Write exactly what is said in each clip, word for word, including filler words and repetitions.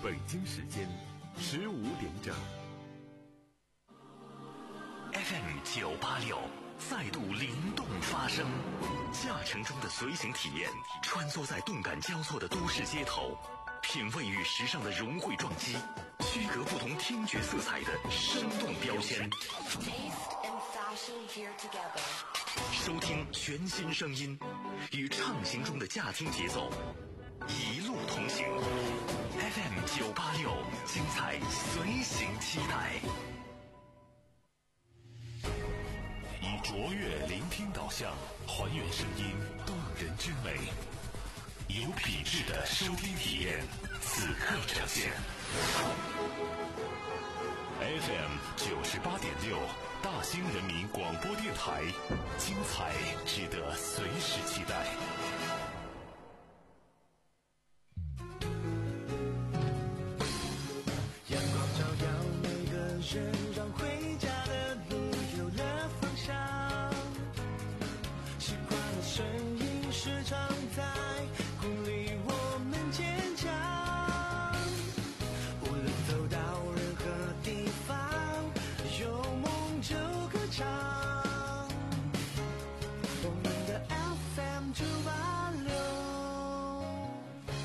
北京时间十五点整。 F M 九八六再度灵动发声，驾乘中的随行体验，穿梭在动感交错的都市街头，品味与时尚的融汇撞击，区隔不同听觉色彩的生动标签。收听全新声音，与畅行中的驾听节奏一路同行。F M 九八六，精彩随行期待。以卓越聆听导向，还原声音动人之美，有品质的收听体验，此刻呈现。F M 九十八点六，大兴人民广播电台，精彩值得随时期待。 阳光照耀每个人，让回家的路有了方向。习惯了声音时常在鼓励我们坚强。无论走到任何地方，有梦就歌唱。我们的 F M 九八六。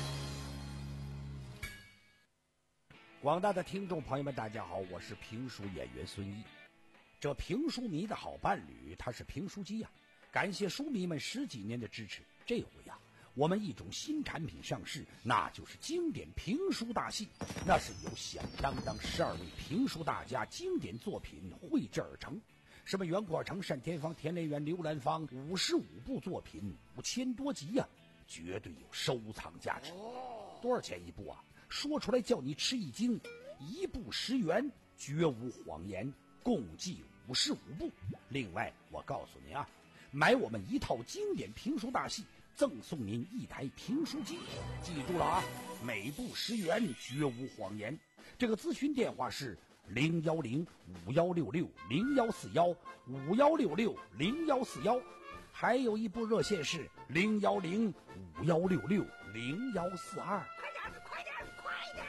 广大的听众朋友们，大家好，我是评书演员孙一。这评书迷的好伴侣，他是评书机呀、啊。感谢书迷们十几年的支持，这回呀、啊，我们一种新产品上市，那就是经典评书大戏。那是由响当当十二位评书大家经典作品绘制而成，什么袁阔成、单田芳、田连元、刘兰芳，五十五部作品，五千多集呀、啊，绝对有收藏价值。多少钱一部啊？说出来叫你吃一惊，一部十元，绝无谎言，共计五十五部。另外，我告诉您啊，买我们一套经典评书大戏，赠送您一台评书机。记住了啊，每部十元，绝无谎言。这个咨询电话是零幺零五幺六六零幺四幺五幺六六零幺四幺，还有一部热线是零幺零五幺六六零幺四二。 快点，快点，快点！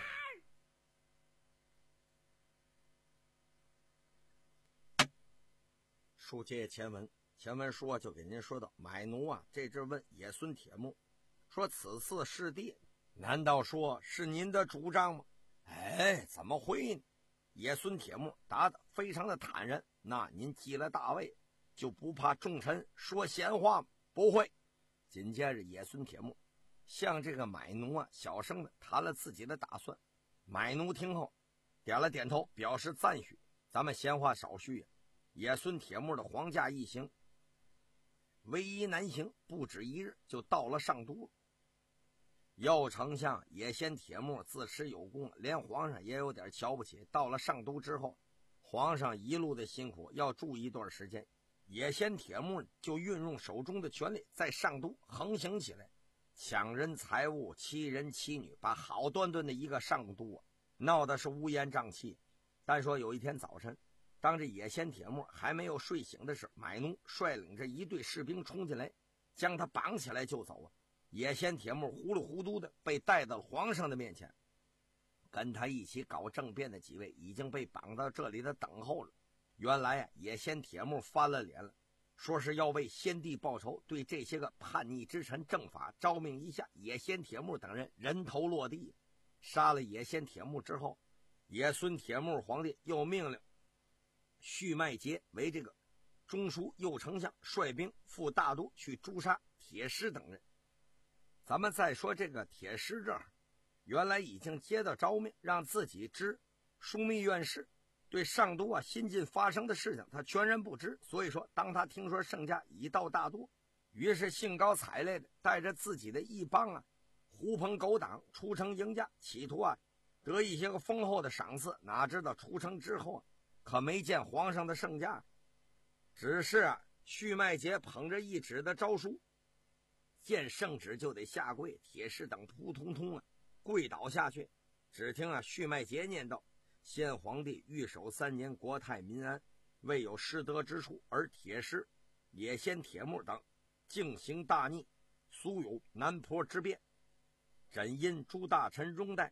书接前文，前文说就给您说到，买奴啊，这阵问野孙铁木，说此次失地，难道说是您的主张吗？哎，怎么会呢？野孙铁木答得非常的坦然，那您继了大位，就不怕众臣说闲话吗？不会。紧接着野孙铁木向这个买奴啊小声的谈了自己的打算。买奴听后点了点头，表示赞许。咱们闲话少叙啊，野孙铁木的皇驾一行唯一南行，不止一日就到了上都了。右丞相野先铁木自持有功，连皇上也有点瞧不起。到了上都之后，皇上一路的辛苦要住一段时间，野先铁木就运用手中的权力在上都横行起来，抢人财物，欺人欺女，把好端端的一个上都啊闹得是乌烟瘴气。但说有一天早晨，当这野先铁木还没有睡醒的时候，买奴率领着一队士兵冲进来，将他绑起来就走啊。野先铁木糊里糊涂的被带到了皇上的面前，跟他一起搞政变的几位已经被绑到这里的等候了。原来啊，野先铁木翻了脸了，说是要为先帝报仇，对这些个叛逆之臣正法诏命一下，野先铁木等人人头落地。杀了野先铁木之后，野孙铁木皇帝又命令续麦节为这个中书右丞相，率兵赴大都去诛杀铁师等人。咱们再说这个铁师这儿，原来已经接到诏命，让自己知枢密院事，对上都啊新近发生的事情他全然不知。所以说当他听说圣驾已到大都，于是兴高采烈的带着自己的一帮啊狐朋狗党出城迎驾，企图啊得一些个丰厚的赏赐。哪知道出城之后啊可没见皇上的圣驾，只是啊续麦节捧着一纸的诏书，见圣旨就得下跪，铁师等扑通通啊跪倒下去。只听啊续麦节念道：先皇帝御守三年，国泰民安，未有失德之处，而铁师野先铁木等竟行大逆，苏有南坡之变，朕因诸大臣拥戴，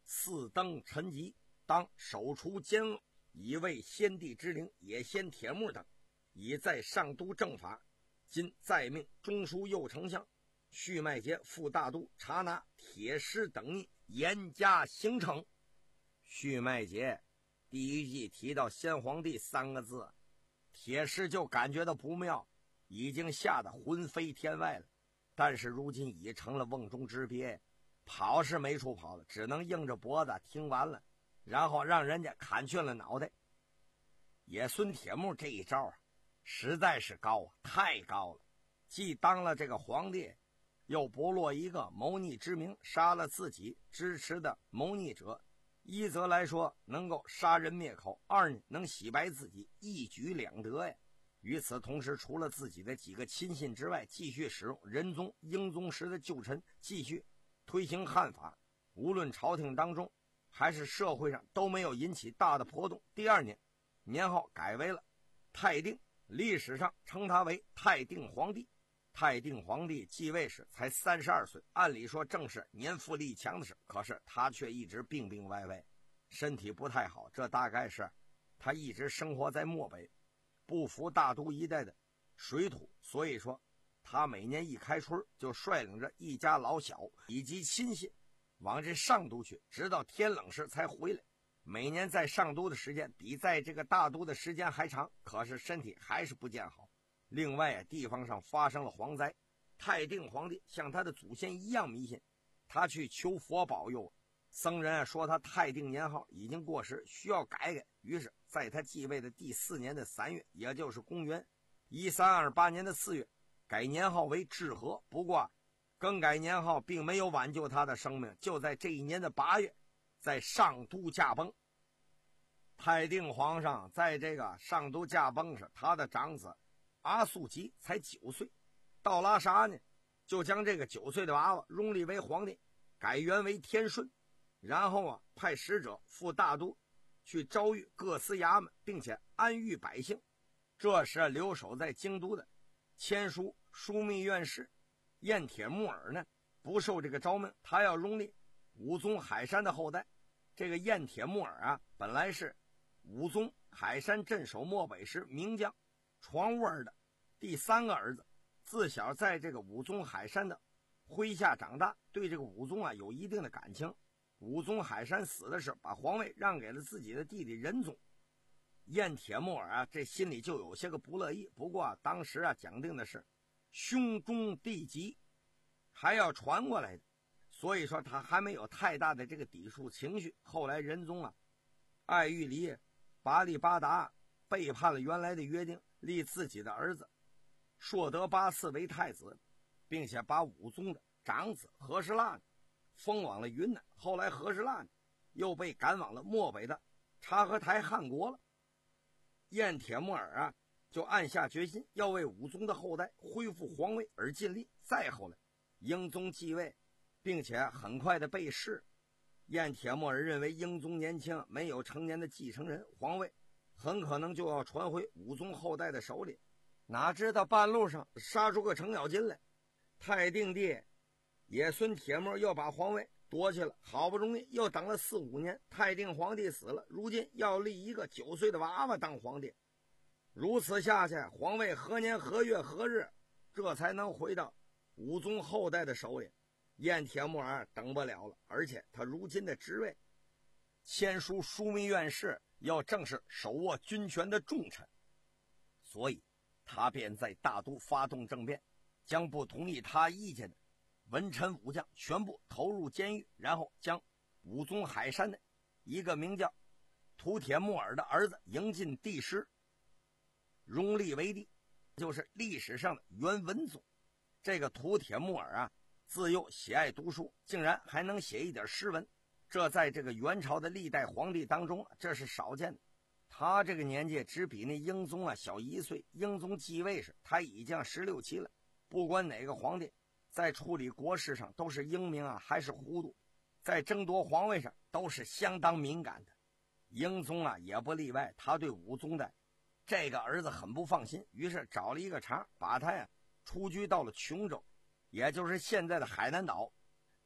四登陈吉，当手除奸恶，以为先帝之灵也先铁木等，已在上都正法。今再命中书右丞相徐迈杰副大都查拿铁石等逆，严加刑惩。徐迈杰第一季提到先皇帝三个字，铁石就感觉到不妙，已经吓得魂飞天外了。但是如今已成了瓮中之鳖，跑是没处跑了，只能硬着脖子听完了，然后让人家砍去了脑袋。野孙铁木这一招啊，实在是高啊，太高了！既当了这个皇帝，又不落一个谋逆之名，杀了自己支持的谋逆者。一则来说能够杀人灭口，二呢能洗白自己，一举两得呀。与此同时，除了自己的几个亲信之外，继续使用仁宗、英宗时的旧臣，继续推行汉法，无论朝廷当中还是社会上都没有引起大的波动。第二年，年号改为了泰定，历史上称他为泰定皇帝。泰定皇帝继位时才三十二岁，按理说正是年富力强的时，可是他却一直病病歪歪，身体不太好。这大概是他一直生活在漠北，不服大都一带的水土，所以说他每年一开春就率领着一家老小以及亲信往这上都去，直到天冷时才回来。每年在上都的时间比在这个大都的时间还长，可是身体还是不见好。另外地方上发生了蝗灾，泰定皇帝像他的祖先一样迷信，他去求佛保佑。僧人说他泰定年号已经过时，需要改改。于是在他继位的第四年的三月，也就是公元一三二八年的四月，改年号为至和。不过更改年号并没有挽救他的生命，就在这一年的八月，在上都驾崩。泰定皇上在这个上都驾崩时，他的长子阿速吉才九岁，道拉沙呢就将这个九岁的娃娃拥立为皇帝，改元为天顺。然后啊，派使者赴大都去招谕各司衙门，并且安谕百姓。这时留守在京都的签书枢密院士燕铁木儿呢，不受这个诏命，他要拥立武宗海山的后代。这个燕铁木儿啊，本来是武宗海山镇守漠北时名将床窝的第三个儿子，自小在这个武宗海山的麾下长大，对这个武宗啊有一定的感情。武宗海山死的时候，把皇位让给了自己的弟弟仁宗。燕铁木儿啊，这心里就有些个不乐意。不过啊，当时啊讲定的是兄终弟及，还要传过来的，所以说他还没有太大的这个抵触情绪。后来仁宗啊爱欲离拔力巴达背叛了原来的约定，立自己的儿子硕德巴嗣为太子，并且把武宗的长子和氏腊封往了云南。后来和氏腊又被赶往了漠北的察合台汗国了。燕铁木儿啊就暗下决心要为武宗的后代恢复皇位而尽力。再后来英宗继位，并且很快的被弑。燕铁木儿认为英宗年轻，没有成年的继承人，皇位很可能就要传回武宗后代的手里。哪知道半路上杀出个程咬金来，泰定帝野孙铁木又把皇位夺去了。好不容易又等了四五年，泰定皇帝死了，如今要立一个九岁的娃娃当皇帝。如此下去，皇位何年何月何日这才能回到武宗后代的手里？燕铁木儿等不了了，而且他如今的职位签书枢密院士，要正是手握军权的重臣，所以他便在大都发动政变，将不同意他意见的文臣武将全部投入监狱，然后将武宗海山的一个名叫土铁木儿的儿子迎进帝师，拥立为帝，就是历史上的元文宗。这个土铁木儿啊，自幼喜爱读书，竟然还能写一点诗文，这在这个元朝的历代皇帝当中这是少见的。他这个年纪只比那英宗啊小一岁，英宗继位时他已经十六七了。不管哪个皇帝在处理国事上都是英明啊还是糊涂，在争夺皇位上都是相当敏感的。英宗啊也不例外，他对武宗的这个儿子很不放心，于是找了一个茬，把他呀出居到了琼州，也就是现在的海南岛，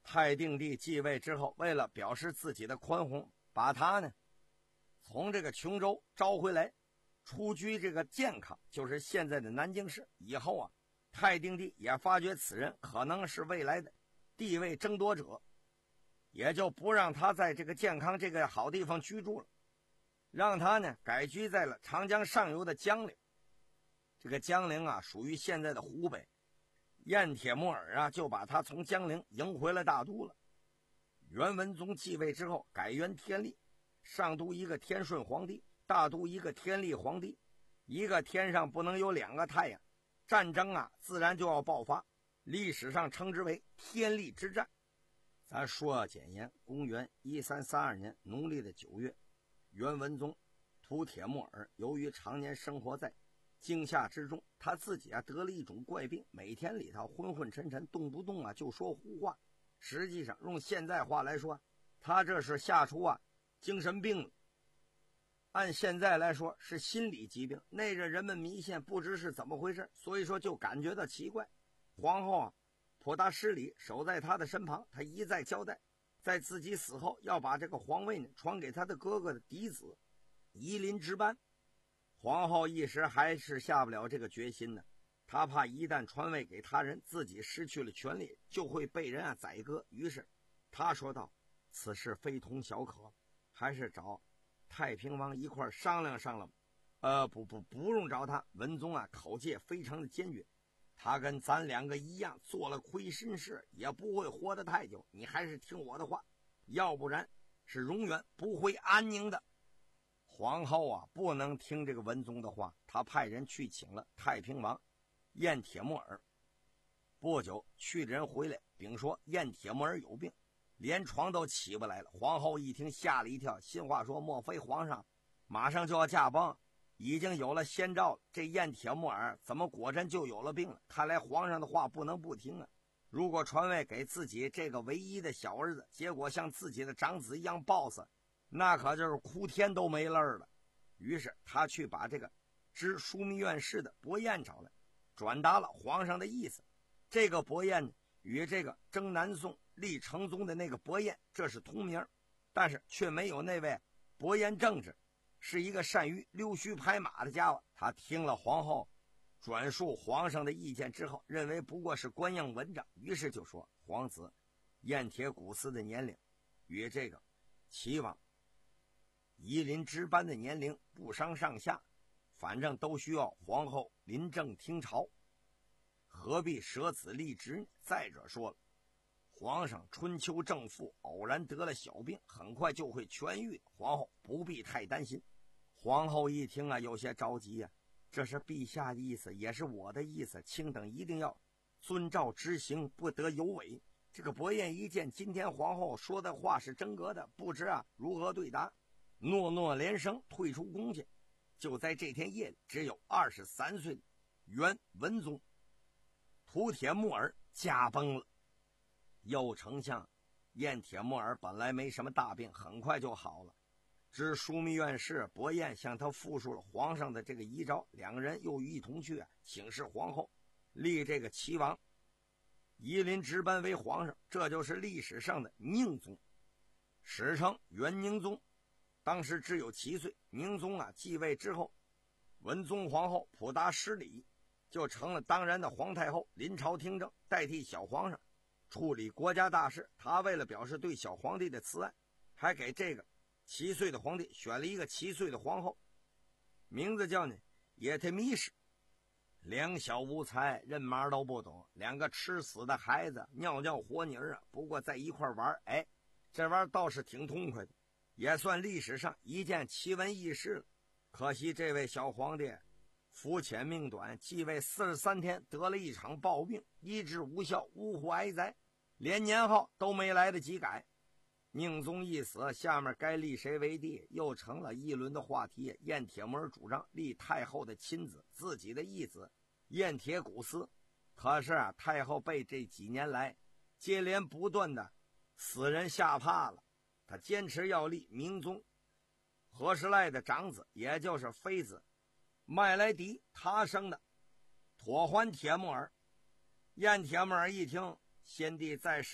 太定帝继位之后，为了表示自己的宽宏，把他呢从这个琼州招回来，出居这个建康，就是现在的南京市。以后啊，太定帝也发觉此人可能是未来的地位争夺者，也就不让他在这个建康这个好地方居住了，让他呢改居在了长江上游的江陵。这个江陵啊，属于现在的湖北。燕铁木儿啊，就把他从江陵迎回了大都了。元文宗继位之后，改元天历，上都一个天顺皇帝，大都一个天历皇帝。一个天上不能有两个太阳，战争啊自然就要爆发，历史上称之为天历之战。咱说简言，公元一三三二年农历的九月，元文宗吐铁木儿由于常年生活在惊吓之中，他自己啊得了一种怪病，每天里头昏昏沉沉，动不动啊就说胡话。实际上用现在话来说，他这是吓出啊精神病了。按现在来说是心理疾病，那阵人们迷信不知是怎么回事，所以说就感觉到奇怪。皇后啊普达失礼守在他的身旁，他一再交代，在自己死后要把这个皇位呢传给他的哥哥的嫡子夷陵之班。皇后一时还是下不了这个决心呢，她怕一旦传位给他人，自己失去了权力，就会被人啊宰割。于是她说道：“此事非同小可，还是找太平王一块商量商量。”呃，不不，不用找他。文宗啊，口气非常的坚决，他跟咱两个一样，做了亏心事，也不会活得太久。你还是听我的话，要不然是永远不会安宁的。皇后啊，不能听这个文宗的话，他派人去请了太平王燕铁木儿。不久，去的人回来禀说燕铁木儿有病，连床都起不来了。皇后一听吓了一跳，心话说：莫非皇上马上就要驾崩，已经有了先兆了？这燕铁木儿怎么果真就有了病了？看来皇上的话不能不听啊！如果传位给自己这个唯一的小儿子，结果像自己的长子一样暴死，那可就是哭天都没泪了。于是他去把这个知枢密院事的伯彦找来，转达了皇上的意思。这个伯彦呢，与这个征南宋立成宗的那个伯彦这是同名，但是却没有那位伯彦正直，是一个善于溜须拍马的家伙。他听了皇后转述皇上的意见之后，认为不过是官样文章，于是就说皇子燕铁古司的年龄与这个齐王夷陵之班的年龄不相上下，反正都需要皇后临政听朝，何必舍子立职呢？再者说了，皇上春秋正复，偶然得了小病，很快就会痊愈，皇后不必太担心。皇后一听啊，有些着急啊，这是陛下的意思，也是我的意思，卿等一定要遵照执行，不得有违。这个伯彦一见今天皇后说的话是真格的，不知啊如何对答，诺诺连声退出宫去。就在这天夜里，只有二十三岁的元文宗吐铁木儿驾崩了。右丞相燕铁木儿本来没什么大病，很快就好了。知枢密院事伯彦向他复述了皇上的这个遗诏，两个人又一同去啊请示皇后，立这个齐王夷陵之班为皇上，这就是历史上的宁宗，史称元宁宗。当时只有七岁。宁宗啊继位之后，文宗皇后普达失礼，就成了当然的皇太后，临朝听政，代替小皇上处理国家大事。他为了表示对小皇帝的慈爱，还给这个七岁的皇帝选了一个七岁的皇后，名字叫呢叶忒密氏。两小无才，人马都不懂，两个吃死的孩子，尿尿和泥啊。不过在一块玩，哎，这玩倒是挺痛快的，也算历史上一件奇闻异事了。可惜这位小皇帝福浅命短，继位四十三天得了一场暴病，医治无效，呜呼哀哉，连年号都没来得及改。宁宗一死，下面该立谁为帝，又成了一轮的话题。燕铁木儿主张立太后的亲子，自己的义子燕铁古司。可是啊，太后被这几年来接连不断的死人吓怕了，他坚持要立明宗何时赖的长子，也就是妃子麦莱迪他生的妥欢铁木儿。燕铁木儿一听先帝在世上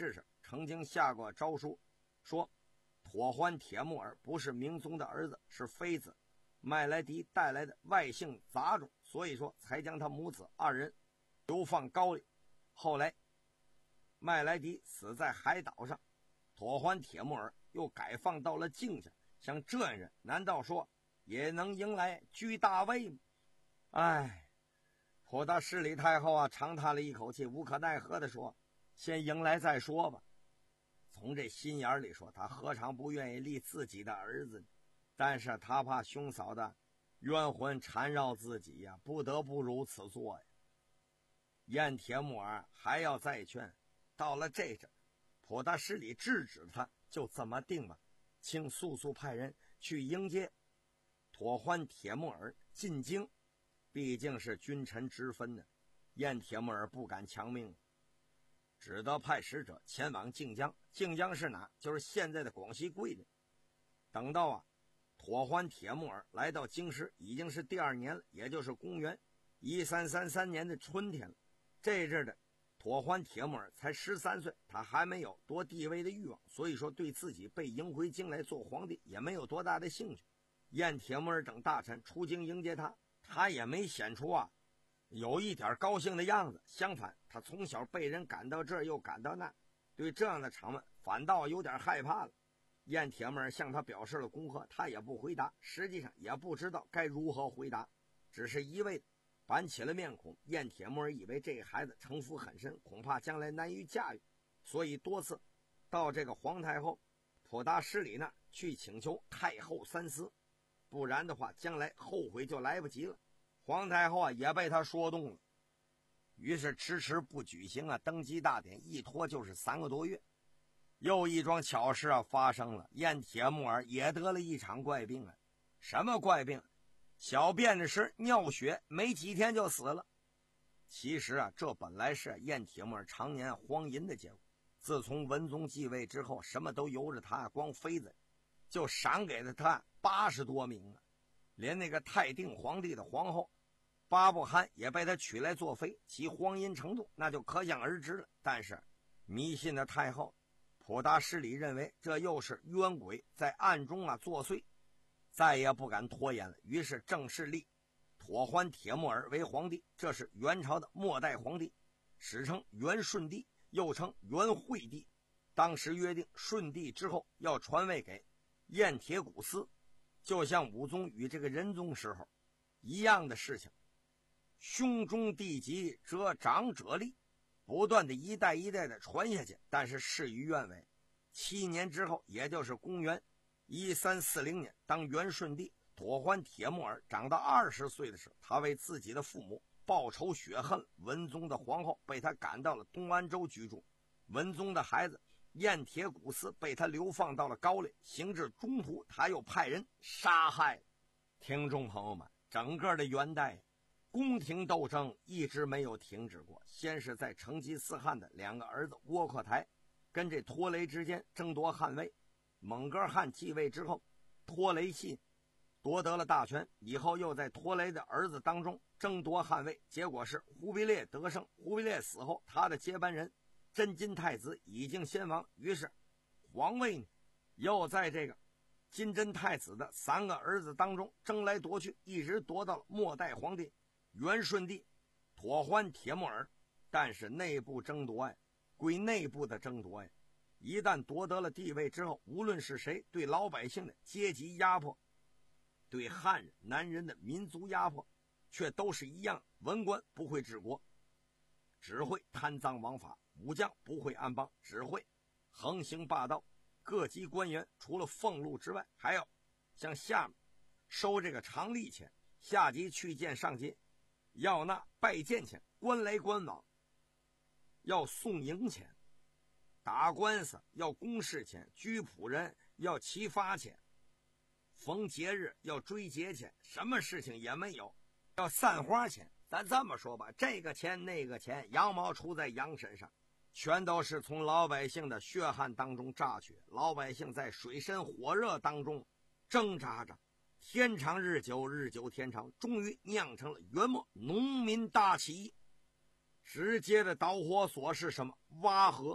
曾经下过诏书，说妥欢铁木儿不是明宗的儿子，是妃子麦莱迪带来的外姓杂种，所以说才将他母子二人流放高丽。后来麦莱迪死在海岛上，妥欢铁木儿又改放到了靖家，像这样人难道说也能迎来居大位吗？哎，普大势力太后啊，长叹了一口气，无可奈何地说：“先迎来再说吧。”从这心眼里说，他何尝不愿意立自己的儿子呢？但是他怕兄嫂的冤魂缠绕自己呀，不得不如此做呀。燕铁木儿还要再劝，到了这阵，普大势力制止他，就这么定吧，请速速派人去迎接妥欢铁木儿进京。毕竟是君臣之分呢，燕铁木儿不敢强命，只得派使者前往靖江。靖江是哪？就是现在的广西桂林。等到啊，妥欢铁木儿来到京师，已经是第二年了，也就是公元一三三三年的春天了。这阵的妥欢铁木儿才十三岁，他还没有夺帝位的欲望，所以说对自己被迎回京来做皇帝也没有多大的兴趣。燕铁木儿等大臣出京迎接他，他也没显出啊有一点高兴的样子，相反，他从小被人赶到这儿又赶到那，对这样的场面反倒有点害怕了。燕铁木儿向他表示了恭贺，他也不回答，实际上也不知道该如何回答，只是一味的板起了面孔。燕铁木儿以为这孩子城府很深，恐怕将来难于驾驭，所以多次到这个皇太后普大施礼那儿去请求太后三思，不然的话将来后悔就来不及了。皇太后啊也被他说动了，于是迟迟不举行啊登基大典，一拖就是三个多月。又一桩巧事啊发生了，燕铁木儿也得了一场怪病啊。什么怪病？小便的时尿血，没几天就死了。其实啊，这本来是燕铁木儿常年荒淫的结果。自从文宗继位之后，什么都由着他，光妃子就赏给了他八十多名啊，连那个泰定皇帝的皇后巴布罕也被他娶来做妃，其荒淫程度那就可想而知了。但是迷信的太后普大施礼认为这又是冤鬼在暗中啊作祟，再也不敢拖延了，于是正式立妥欢铁木儿为皇帝。这是元朝的末代皇帝，史称元顺帝，又称元惠帝。当时约定顺帝之后要传位给燕铁古司，就像武宗与这个仁宗时候一样的事情。兄终弟及，则长者立，不断的一代一代的传下去。但是事与愿违，七年之后，也就是公元一三四零年，当元顺帝妥欢铁木儿长到二十岁的时候，他为自己的父母报仇雪恨，文宗的皇后被他赶到了东安州居住，文宗的孩子燕铁古司被他流放到了高丽，行至中途他又派人杀害了。听众朋友们，整个的元代宫廷斗争一直没有停止过。先是在成吉思汗的两个儿子窝阔台跟这拖雷之间争夺汗位，蒙哥汗继位之后，拖雷系夺得了大权，以后又在拖雷的儿子当中争夺汗位，结果是忽必烈得胜。忽必烈死后，他的接班人真金太子已经先亡，于是皇位呢又在这个金真太子的三个儿子当中争来夺去，一直夺到了末代皇帝元顺帝妥欢铁木儿。但是内部争夺呀，归内部的争夺呀，一旦夺得了地位之后，无论是谁对老百姓的阶级压迫，对汉人男人的民族压迫，却都是一样。文官不会治国，只会贪赃枉法；武将不会安邦，只会横行霸道。各级官员除了俸禄之外，还要向下面收这个常例钱，下级去见上级要纳拜见钱，官来官往要送迎钱，打官司要公示钱，居仆人要齐发钱，逢节日要追节钱，什么事情也没有，要散花钱。咱这么说吧，这个钱那个钱，羊毛出在羊身上，全都是从老百姓的血汗当中榨取。老百姓在水深火热当中挣扎着，天长日久，日久天长，终于酿成了元末农民大起义。直接的导火索是什么？挖河。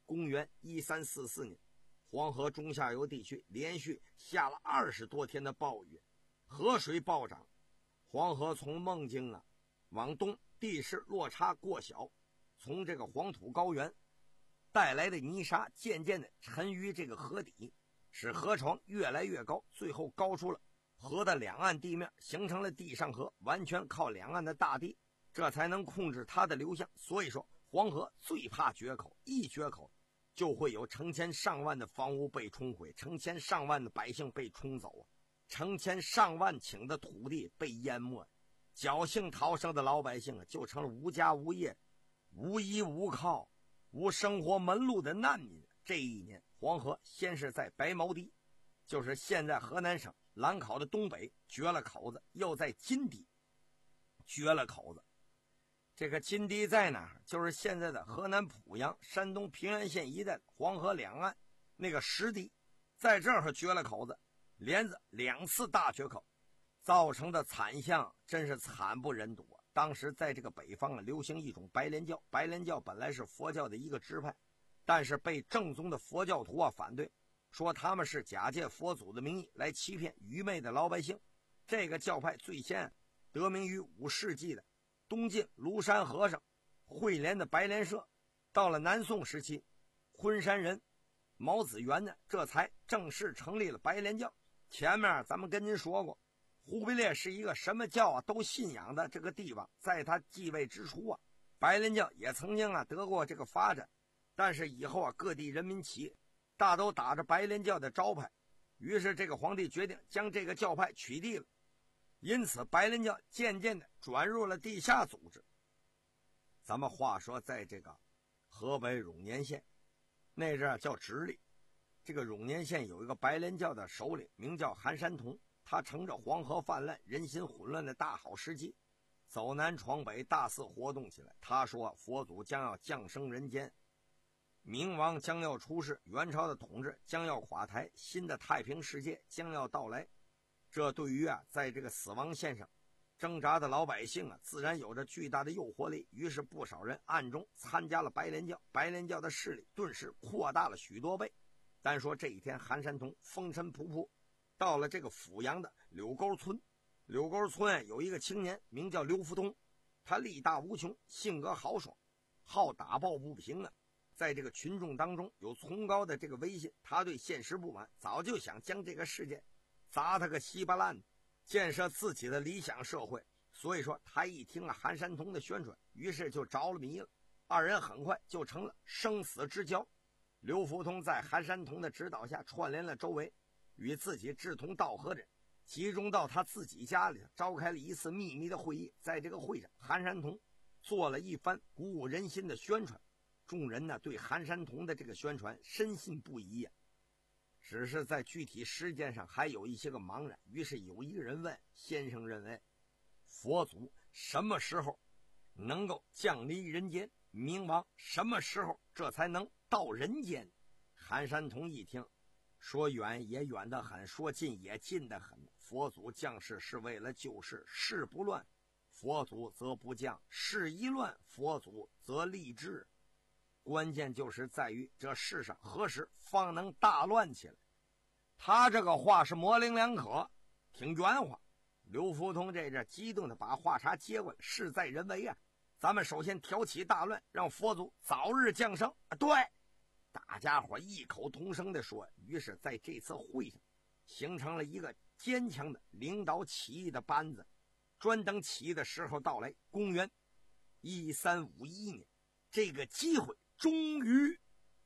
公元一三四四年，黄河中下游地区连续下了二十多天的暴雨，河水暴涨，黄河从孟津啊往东地势落差过小，从这个黄土高原带来的泥沙渐渐的沉于这个河底，使河床越来越高，最后高出了河的两岸地面，形成了地上河，完全靠两岸的大地，这才能控制它的流向。所以说黄河最怕决口，一决口就会有成千上万的房屋被冲毁，成千上万的百姓被冲走啊，成千上万顷的土地被淹没，侥幸逃生的老百姓啊就成了无家无业、无依无靠、无生活门路的难民。这一年黄河先是在白毛堤，就是现在河南省兰考的东北决了口子，又在金堤决了口子。这个金堤在哪儿？就是现在的河南濮阳、山东平原县一带黄河两岸那个石堤，在这儿决了口子，连着两次大决口，造成的惨象真是惨不忍睹。当时在这个北方啊，流行一种白莲教，白莲教本来是佛教的一个支派，但是被正宗的佛教徒啊反对，说他们是假借佛祖的名义来欺骗愚昧的老百姓。这个教派最先得名于五世纪的东晋庐山和尚慧莲的白莲社，到了南宋时期，昆山人毛子元呢，这才正式成立了白莲教。前面咱们跟您说过，忽必烈是一个什么教啊都信仰的这个地方，在他继位之初啊，白莲教也曾经啊得过这个发展，但是以后啊各地人民起义大都打着白莲教的招牌，于是这个皇帝决定将这个教派取缔了，因此白莲教渐渐的转入了地下组织。咱们话说在这个河北永年县那阵叫直隶，这个永年县有一个白莲教的首领名叫韩山童，他乘着黄河泛滥人心混乱的大好时机，走南闯北大肆活动起来。他说佛祖将要降生人间，明王将要出世，元朝的统治将要垮台，新的太平世界将要到来。这对于啊在这个死亡线上挣扎的老百姓啊，自然有着巨大的诱惑力。于是不少人暗中参加了白莲教，白莲教的势力顿时扩大了许多倍。单说这一天，韩山童风尘仆仆到了这个阜阳的柳沟村。柳沟村有一个青年名叫刘福通，他力大无穷，性格豪爽，好打抱不平啊，在这个群众当中有崇高的这个威信。他对现实不满，早就想将这个世界砸他个稀巴烂，建设自己的理想社会。所以说他一听了韩山童的宣传，于是就着了迷了，二人很快就成了生死之交。刘福通在韩山童的指导下串联了周围与自己志同道合的人，集中到他自己家里召开了一次秘密的会议。在这个会上，韩山童做了一番鼓舞人心的宣传，众人呢对韩山童的这个宣传深信不疑呀、啊，只是在具体实践上还有一些个茫然。于是有一个人问先生，认为佛祖什么时候能够降临人间？明王什么时候这才能到人间？韩山童一听，说远也远得很，说近也近得很。佛祖降世是为了救世，世不乱佛祖则不降，世一乱佛祖则立志。关键就是在于这世上何时方能大乱起来。他这个话是模棱两可，挺圆滑。刘福通这阵激动的把话茬接过来，事在人为啊，咱们首先挑起大乱，让佛祖早日降生。啊、对，大家伙异口同声地说。于是在这次会上形成了一个坚强的领导起义的班子，专等起义的时候到来。公元一三五一年，这个机会终于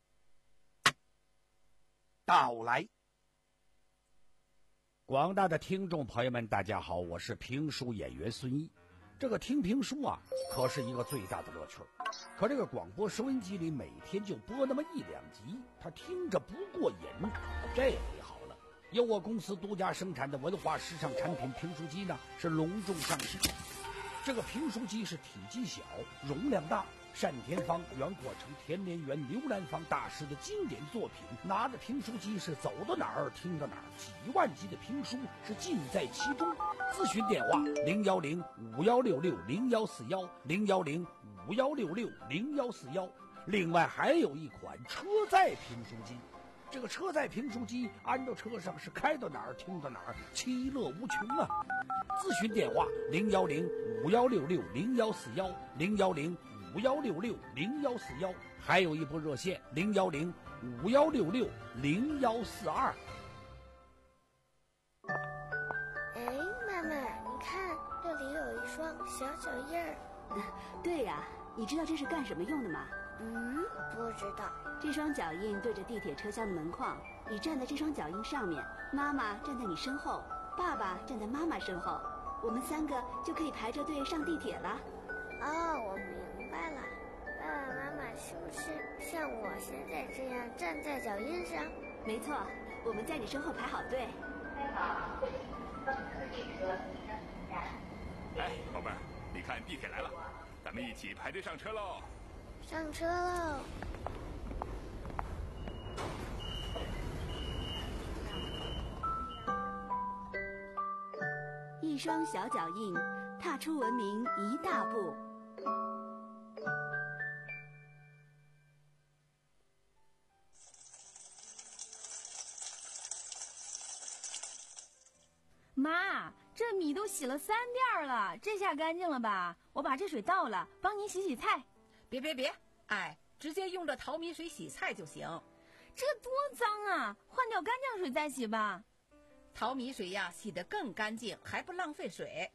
到来。 广大的听众朋友们，大家好，我是评书演员孙一。这个听评书啊，可是一个最大的乐趣。可这个广播收音机里每天就播那么一两集，他听着不过瘾。这回好了，由我公司独家生产的文化时尚产品评书机呢，是隆重上市。这个评书机是体积小，容量大，单田芳、袁阔成、田连元、刘兰芳大师的经典作品。拿着评书机是走到哪儿听到哪儿，几万集的评书是尽在其中。咨询电话零幺零五幺六六零幺四幺零幺零五幺六六零幺四幺。 另外还有一款车载评书机。这个车载评书机安到车上是开到哪儿听到哪儿，其乐无穷啊！咨询电话零幺零五幺六六零幺四幺零幺零五幺六六零幺四幺，还有一部热线零幺零五幺六六零幺四二。 哎，妈妈，你看这里有一双小脚印儿。 对呀、啊，你知道这是干什么用的吗？ 嗯，不知道。 这双脚印对着地铁车厢的门框，你站在这双脚印上面，妈妈站在你身后，爸爸站在妈妈身后，我们三个就可以排着队上地铁了。 哦，我明白了。爸爸妈妈是不是像我现在这样站在脚印上？ 没错，我们在你身后排好队。 哎，宝贝儿，你看地铁来了，咱们一起排队上车喽！ 上车喽！ 一双小脚印，踏出文明一大步。 妈，这米都洗了三遍了，这下干净了吧？我把这水倒了，帮您洗洗菜。 别别别，哎，直接用这淘米水洗菜就行。 这多脏啊！换掉干净水再洗吧。 淘米水呀，洗得更干净，还不浪费水。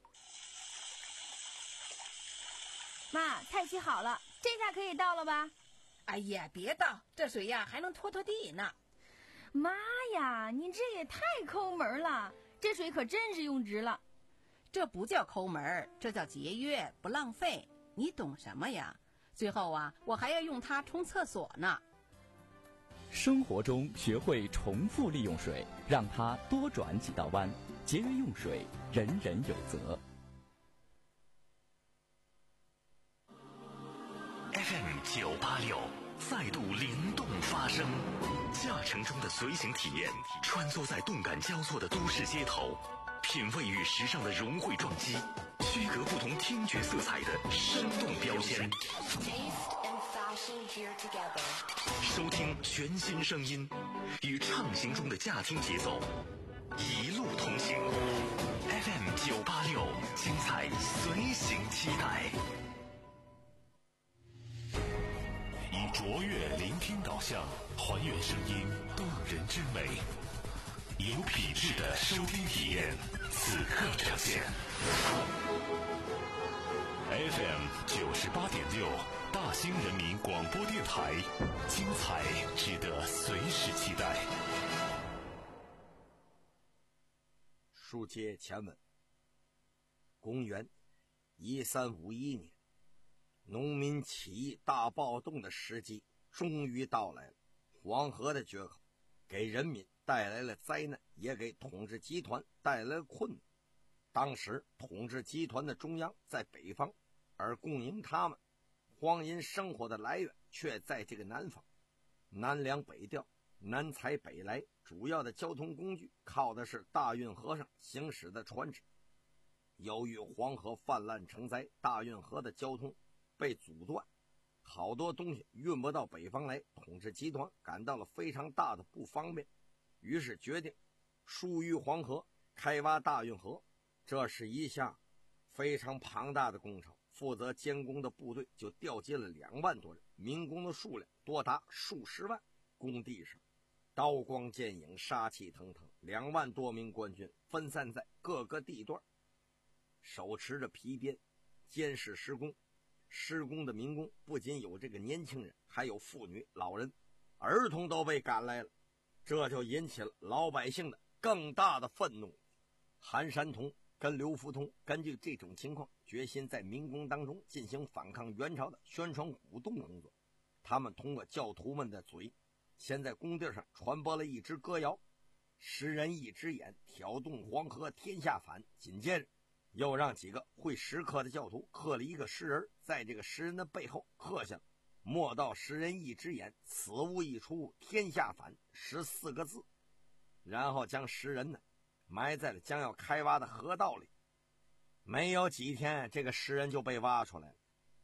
妈，菜洗好了，这下可以倒了吧？ 哎呀，别倒，这水呀还能拖拖地呢。 妈呀，你这也太抠门了，这水可真是用值了。 这不叫抠门，这叫节约，不浪费。你懂什么呀？最后啊，我还要用它冲厕所呢。 生活中学会重复利用水，让它多转几道弯，节约用水，人人有责。 F M 九八六再度灵动发声，驾乘中的随行体验，穿梭在动感交错的都市街头，品味与时尚的融汇撞击，区隔不同听觉色彩的生动标签。收听全新声音，与畅行中的驾听节奏，一路同行。F M 九八六，精彩随行期待。以卓越聆听导向，还原声音动人之美，有品质的收听体验，此刻呈现。F M 九十八点六，大兴人民广播电台，精彩值得随时期待。 书接前文，公元一三五一年，农民起义大暴动的时机终于到来了。黄河的决口给人民带来了灾难，也给统治集团带来了困难。当时统治集团的中央在北方，而供应他们黄银生活的来源却在这个南方。南粮北调，南采北来，主要的交通工具靠的是大运河上行驶的船只。由于黄河泛滥成灾，大运河的交通被阻断，好多东西运不到北方来，统治集团感到了非常大的不方便，于是决定疏于黄河，开挖大运河。这是一项非常庞大的工程，负责监工的部队就调集了两万多人，民工的数量多达数十万。工地上刀光剑影，杀气腾腾，两万多名官军分散在各个地段，手持着皮鞭监视施工。施工的民工不仅有这个年轻人，还有妇女老人，儿童都被赶来了，这就引起了老百姓的更大的愤怒。韩山童跟刘福通根据这种情况，决心在民工当中进行反抗元朝的宣传鼓动工作。他们通过教徒们的嘴，先在工地上传播了一支歌谣：诗人一只眼，挑动黄河天下反。紧接着又让几个会识刻的教徒刻了一个诗人，在这个诗人的背后刻下了莫道诗人一只眼，此物一出天下反十四个字，然后将诗人呢埋在了将要开挖的河道里。没有几天，这个诗人就被挖出来了。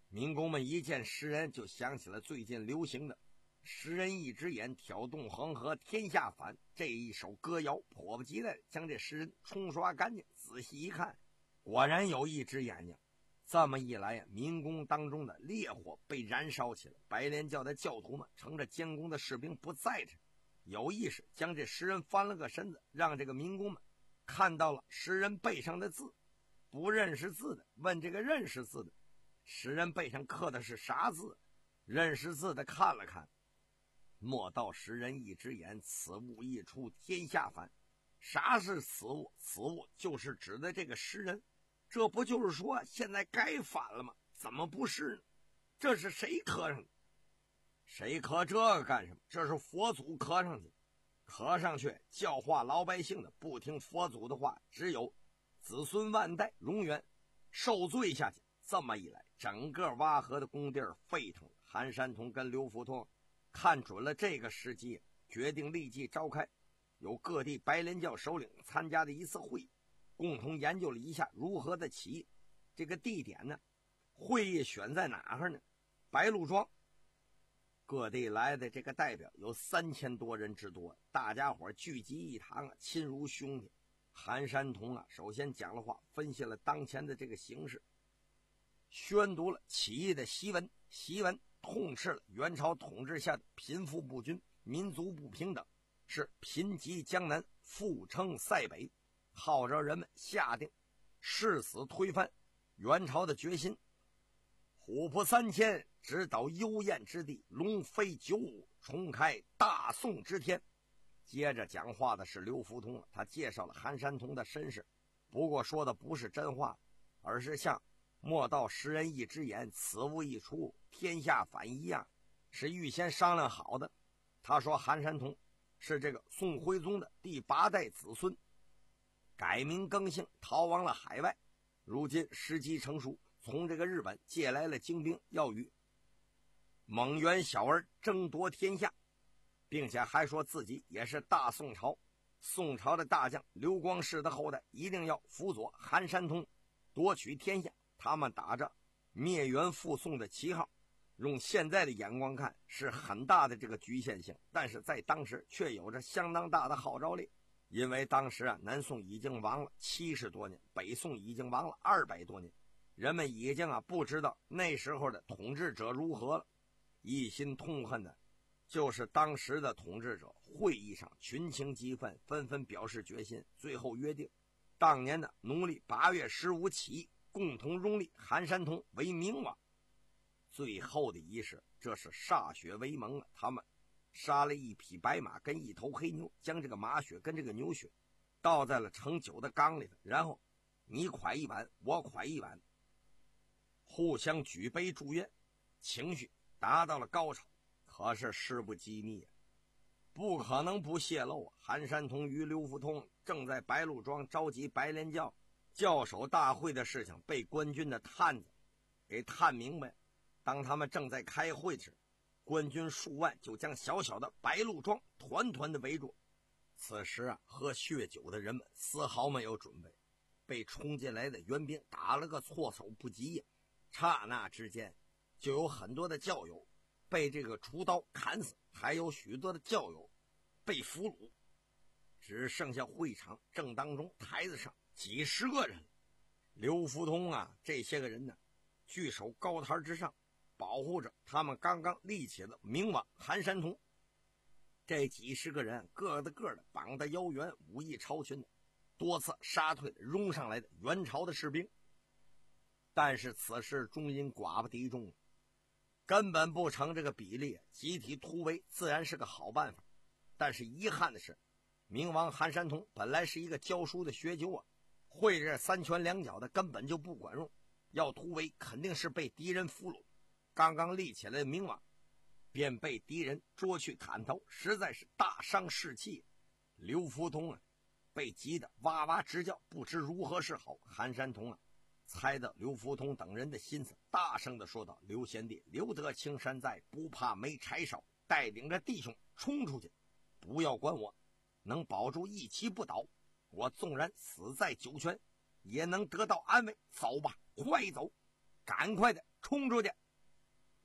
民工们一见诗人，就想起了最近流行的诗人一只眼挑动黄河天下反这一首歌谣，迫不及待将这诗人冲刷干净。仔细一看，果然有一只眼睛。这么一来呀，民工当中的烈火被燃烧起来，白莲教的教徒们乘着监工的士兵不在这，有意识将这诗人翻了个身子，让这个民工们看到了诗人背上的字。不认识字的问这个认识字的，诗人背上刻的是啥字？认识字的看了看，莫道诗人一只眼，此物一出天下反。啥是此物？此物就是指的这个诗人。这不就是说现在该反了吗？怎么不是呢？这是谁刻上的？谁刻这个干什么？这是佛祖刻上去，刻上去教化老百姓的，不听佛祖的话，只有子孙万代永远受罪下去。这么一来，整个挖河的工地沸腾了。韩山童跟刘福通看准了这个时机，决定立即召开有各地白莲教首领参加的一次会议，共同研究了一下如何的起义。这个地点呢，会议选在哪儿呢？白鹿庄。各地来的这个代表有三千多人之多，大家伙聚集一堂啊，亲如兄弟。韩山童啊，首先讲了话，分析了当前的这个形势，宣读了起义的檄文。檄文痛斥了元朝统治下的贫富不均、民族不平等，是贫瘠江南，富称塞北，号召人们下定誓死推翻元朝的决心。虎扑三千，直捣幽燕之地；龙飞九五，重开大宋之天。接着讲话的是刘福通，他介绍了韩山童的身世，不过说的不是真话，而是像莫道诗人一只眼，此物一出天下反一样，是预先商量好的。他说韩山童是这个宋徽宗的第八代子孙，改名更姓，逃亡了海外，如今时机成熟，从这个日本借来了精兵，要与蒙元小儿争夺天下，并且还说自己也是大宋朝宋朝的大将刘光世的后代，一定要辅佐韩山童夺取天下。他们打着灭元复宋的旗号，用现在的眼光看是很大的这个局限性，但是在当时却有着相当大的号召力。因为当时啊，南宋已经亡了七十多年，北宋已经亡了二百多年，人们已经啊不知道那时候的统治者如何了。一心痛恨的就是当时的统治者。会议上群情激愤，纷纷表示决心，最后约定当年的农历八月十五起义，共同拥立韩山童为明王。最后的仪式，这是歃血为盟啊！他们杀了一匹白马跟一头黑牛，将这个马血跟这个牛血倒在了盛酒的缸里头，然后你蒯一碗，我蒯一碗，互相举杯祝愿，情绪达到了高潮。可是事不机密啊，不可能不泄露啊！韩山童与刘福通正在白鹿庄召集白莲教教首大会的事情被官军的探子给探明白。当他们正在开会时，官军数万就将小小的白鹿庄团团的围住。此时啊，喝血酒的人们丝毫没有准备，被冲进来的援兵打了个措手不及呀！刹那之间，就有很多的教友被这个锄刀砍死，还有许多的教友被俘虏，只剩下会场正当中台子上几十个人。刘福通啊，这些个人呢，据守高台之上，保护着他们刚刚立起的明王韩山童。这几十个人个的个的绑得腰圆，武艺超群的，多次杀退了拥上来的元朝的士兵。但是此时终因寡不敌众，根本不成这个比例，集体突围自然是个好办法。但是遗憾的是，明王韩山童本来是一个教书的学究啊，会这三拳两脚的根本就不管用，要突围肯定是被敌人俘虏。刚刚立起来的明王便被敌人捉去砍头，实在是大伤士气。刘福通啊，被急得哇哇直叫，不知如何是好。韩山童啊，猜到刘福通等人的心思，大声地说道：“刘贤弟，留得青山在，不怕没柴烧。带领着弟兄冲出去，不要管我，能保住一骑不倒，我纵然死在酒泉，也能得到安慰。走吧，快走，赶快的冲出去！”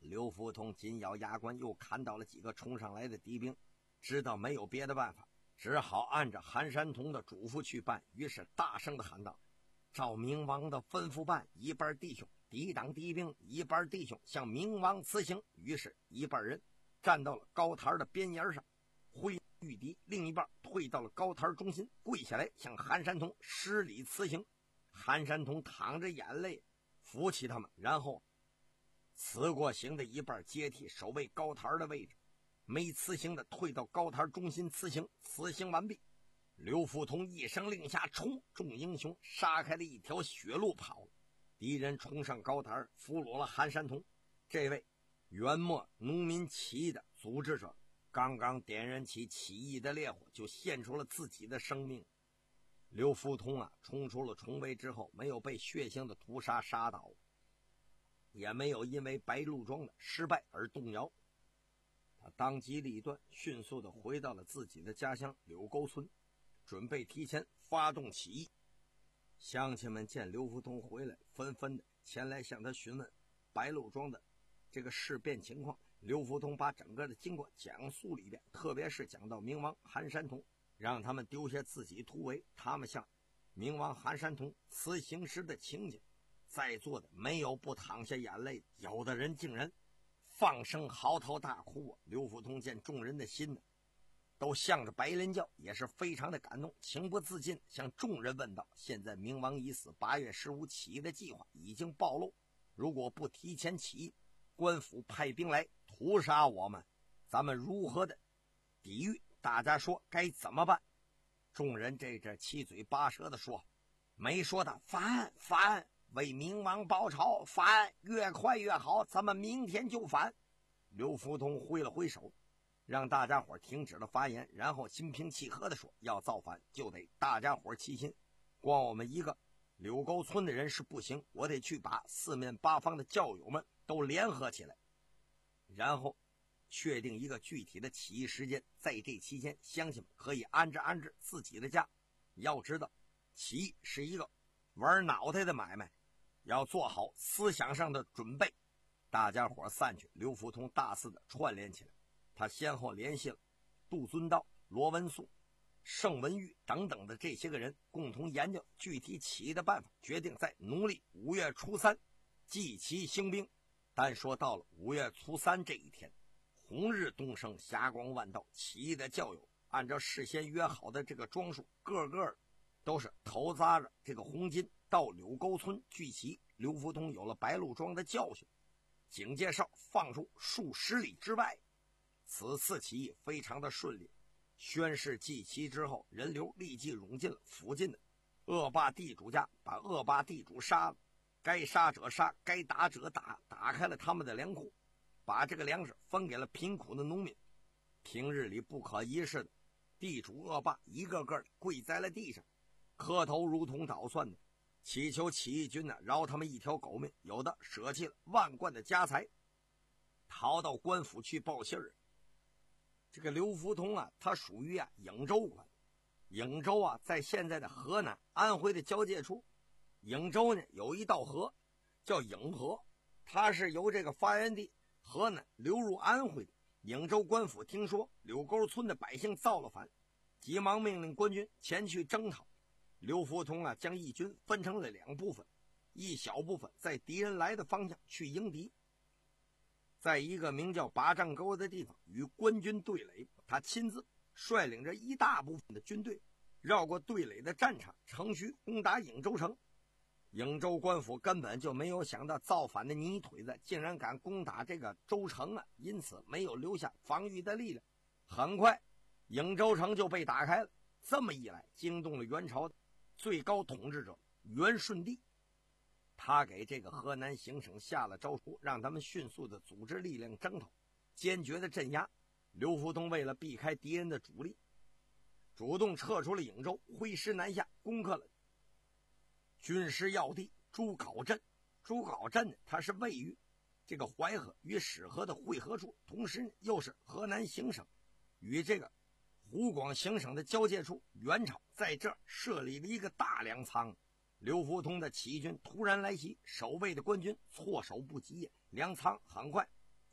刘福通紧咬牙关，又看到了几个冲上来的敌兵，知道没有别的办法，只好按照韩山童的嘱咐去办。于是大声的喊道：照明王的吩咐办，一半弟兄抵挡敌兵，一半弟兄向明王辞行。于是一半人站到了高台的边沿上挥御敌，另一半退到了高台中心，跪下来向韩山童施礼辞行。韩山童淌着眼泪扶起他们，然后辞过行的一半接替守卫高台的位置，没辞行的退到高台中心辞行。辞行完毕，刘福通一声令下，冲！众英雄杀开了一条血路跑了。敌人冲上高台，俘虏了韩山童，这位元末农民起义的组织者刚刚点燃起起义的烈火，就献出了自己的生命。刘福通啊，冲出了重围之后，没有被血腥的屠杀杀倒，也没有因为白鹿庄的失败而动摇。他当机立断，迅速地回到了自己的家乡柳沟村，准备提前发动起义。乡亲们见刘福通回来，纷纷的前来向他询问白鹿庄的这个事变情况。刘福通把整个的经过讲述了一遍，特别是讲到明王韩山童，让他们丢下自己突围，他们向明王韩山童辞行时的情景，在座的没有不淌下眼泪，有的人竟然放声嚎啕大哭啊！刘福通见众人的心呢都向着白莲教，也是非常的感动，情不自禁向众人问道：现在明王已死，八月十五起义的计划已经暴露，如果不提前起义，官府派兵来屠杀我们，咱们如何的抵御？大家说该怎么办？众人这这七嘴八舌的说，没说的反反，为明王报仇，反，越快越好，咱们明天就反。刘福通挥了挥手，让大家伙停止了发言，然后心平气和的说：要造反就得大家伙齐心，光我们一个柳沟村的人是不行，我得去把四面八方的教友们都联合起来，然后确定一个具体的起义时间，在这期间乡亲们可以安置安置自己的家。要知道起义是一个玩脑袋的买卖，要做好思想上的准备。大家伙散去，刘福通大肆的串联起来，他先后联系了杜遵道、罗文素、盛文玉等等的这些个人，共同研究具体起义的办法，决定在农历五月初三祭旗兴兵。但说到了五月初三这一天，红日东升，霞光万道，起义的教友按照事先约好的这个装束，个个都是头扎着这个红巾到柳沟村聚齐。刘福通有了白鹿庄的教训，警戒哨放出数十里之外。此次起义非常的顺利，宣誓祭旗之后，人流立即涌进了附近的恶霸地主家，把恶霸地主杀了，该杀者杀，该打者打，打开了他们的粮库，把这个粮食分给了贫苦的农民。平日里不可一世的地主恶霸一个个跪在了地上，磕头如同捣蒜的祈求起义军呢饶他们一条狗命，有的舍弃了万贯的家财，逃到官府去报信儿。这个刘福通啊，他属于啊颍州管，颍州啊在现在的河南安徽的交界处，颍州呢有一道河叫颍河，它是由这个发源地河南流入安徽的。颍州官府听说柳沟村的百姓造了反，急忙命令官军前去征讨。刘福通啊将义军分成了两部分，一小部分在敌人来的方向去迎敌，在一个名叫八丈沟的地方与官军对垒，他亲自率领着一大部分的军队绕过对垒的战场，乘虚攻打颍州城。颍州官府根本就没有想到造反的泥腿子竟然敢攻打这个州城啊，因此没有留下防御的力量。很快颍州城就被打开了，这么一来惊动了元朝的最高统治者元顺帝，他给这个河南行省下了诏书，让他们迅速的组织力量征讨，坚决的镇压。刘福通为了避开敌人的主力，主动撤出了颍州，挥师南下，攻克了军事要地朱杲镇。朱杲镇它是位于这个淮河与史河的汇合处，同时又是河南行省与这个湖广行省的交界处。元朝在这儿设立了一个大粮仓，刘福通的起义军突然来袭，守卫的官军措手不及，粮仓很快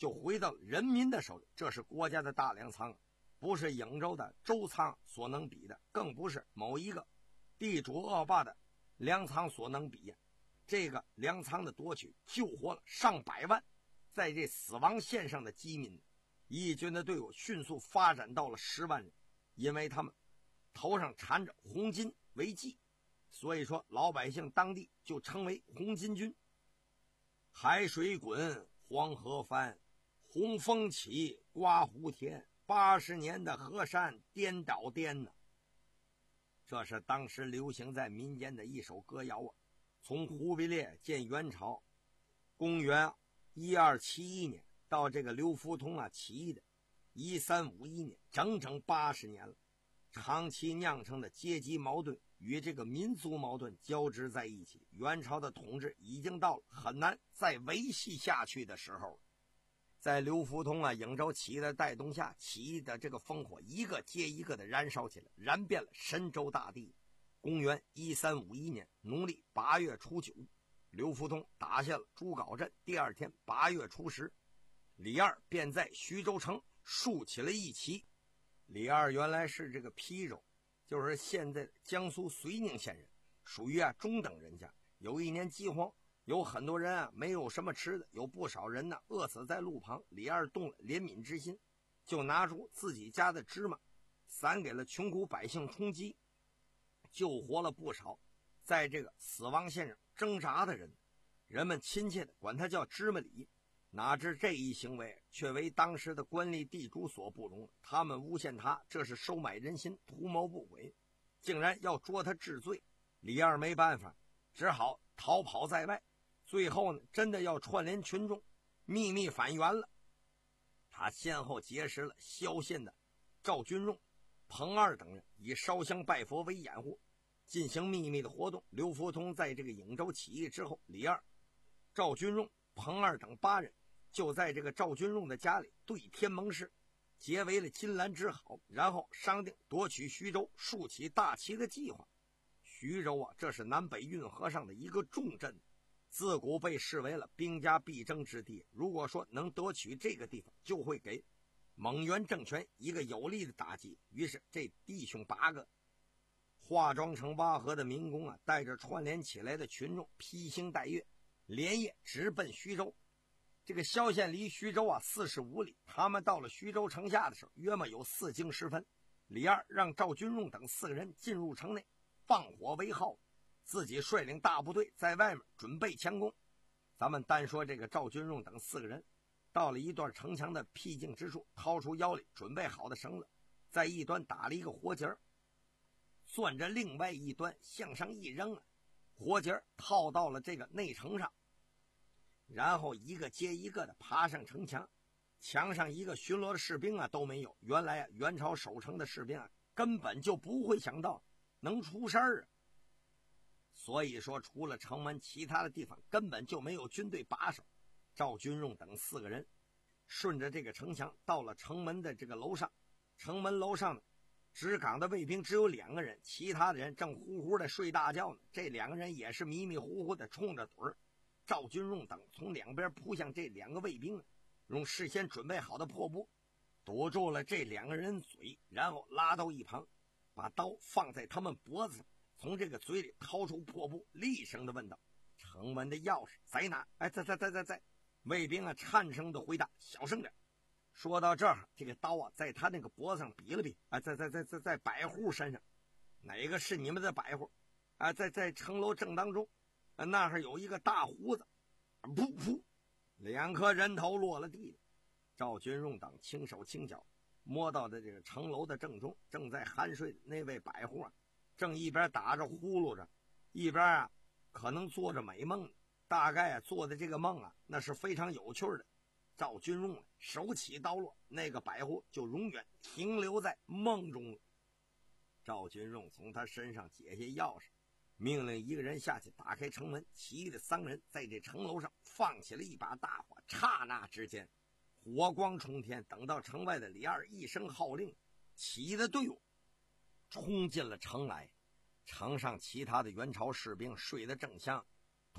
就回到人民的手里。这是国家的大粮仓，不是颍州的州仓所能比的，更不是某一个地主恶霸的粮仓所能比呀。这个粮仓的夺取救活了上百万在这死亡线上的饥民，义军的队伍迅速发展到了十万人，因为他们头上缠着红巾为记，所以说老百姓当地就称为红巾军。海水滚，黄河翻，洪峰起，刮胡天，八十年的河山颠倒颠呢。这是当时流行在民间的一首歌谣啊。从忽必烈建元朝，公元一二七一年到这个刘福通啊起义的一三五一年，整整八十年了。长期酿成的阶级矛盾与这个民族矛盾交织在一起，元朝的统治已经到了很难再维系下去的时候。在刘福通啊颍州起义的带动下，起义的这个烽火一个接一个的燃烧起来，燃遍了神州大地。公元一三五一年农历八月初九，刘福通打下了朱皋镇。第二天八月初十，李二便在徐州城竖起了一旗。李二原来是这个邳州，就是现在江苏绥宁县人，属于啊中等人家。有一年饥荒，有很多人啊没有什么吃的，有不少人呢饿死在路旁。李二动了怜悯之心，就拿出自己家的芝麻散给了穷苦百姓充饥，救活了不少在这个死亡线上挣扎的人，人们亲切的管他叫芝麻李。哪知这一行为却为当时的官吏地主所不容，他们诬陷他这是收买人心，图谋不轨，竟然要捉他治罪。李二没办法，只好逃跑在外。最后呢，真的要串联群众秘密反袁了。他先后结识了萧县的赵君荣、彭二等人，以烧香拜佛为掩护，进行秘密的活动。刘福通在这个颍州起义之后，李二、赵君荣、彭二等八人就在这个赵君荣的家里对天盟誓，结为了金兰之好，然后商定夺取徐州，竖起大旗的计划。徐州啊，这是南北运河上的一个重镇，自古被视为了兵家必争之地。如果说能夺取这个地方，就会给蒙元政权一个有力的打击。于是这弟兄八个化妆成挖河的民工啊，带着串联起来的群众披星戴月，连夜直奔徐州。这个萧县离徐州啊四十五里，他们到了徐州城下的时候，约莫有四更时分。李二让赵君荣等四个人进入城内，放火为号，自己率领大部队在外面准备强攻。咱们单说这个赵君荣等四个人，到了一段城墙的僻静之处，掏出腰里准备好的绳子，在一端打了一个活结，攥着另外一端向上一扔啊，活结套到了这个内城上，然后一个接一个的爬上城墙。墙上一个巡逻的士兵啊都没有。原来啊，元朝守城的士兵啊根本就不会想到能出事儿啊。所以说，除了城门，其他的地方根本就没有军队把守。赵君荣等四个人顺着这个城墙到了城门的这个楼上，城门楼上呢，值岗的卫兵只有两个人，其他的人正呼呼的睡大觉呢。这两个人也是迷迷糊糊的冲着盹儿。赵君荣等从两边扑向这两个卫兵呢，用事先准备好的破布堵住了这两个人嘴，然后拉到一旁，把刀放在他们脖子上，从这个嘴里掏出破布，厉声的问道：“城门的钥匙在哪？”哎，在在在在在。卫兵啊颤声的回答：“小声点。”说到这儿，这个刀啊在他那个脖子上比了比，啊，在在在在在百户身上，哪个是你们的百户？啊，在在城楼正当中，啊，那儿有一个大胡子，噗噗，两颗人头落了地。赵君荣等轻手轻脚摸到的这个城楼的正中，正在酣睡的那位百户啊，正一边打着呼噜着，一边啊可能做着美梦。大概啊做的这个梦啊，那是非常有趣的。赵君荣呢手起刀落，那个百户就永远停留在梦中了。赵君荣从他身上解下钥匙，命令一个人下去打开城门，其余的三个人在这城楼上放起了一把大火，刹那之间火光冲天。等到城外的李二一声号令，起义的队伍冲进了城来。城上其他的元朝士兵睡得正香，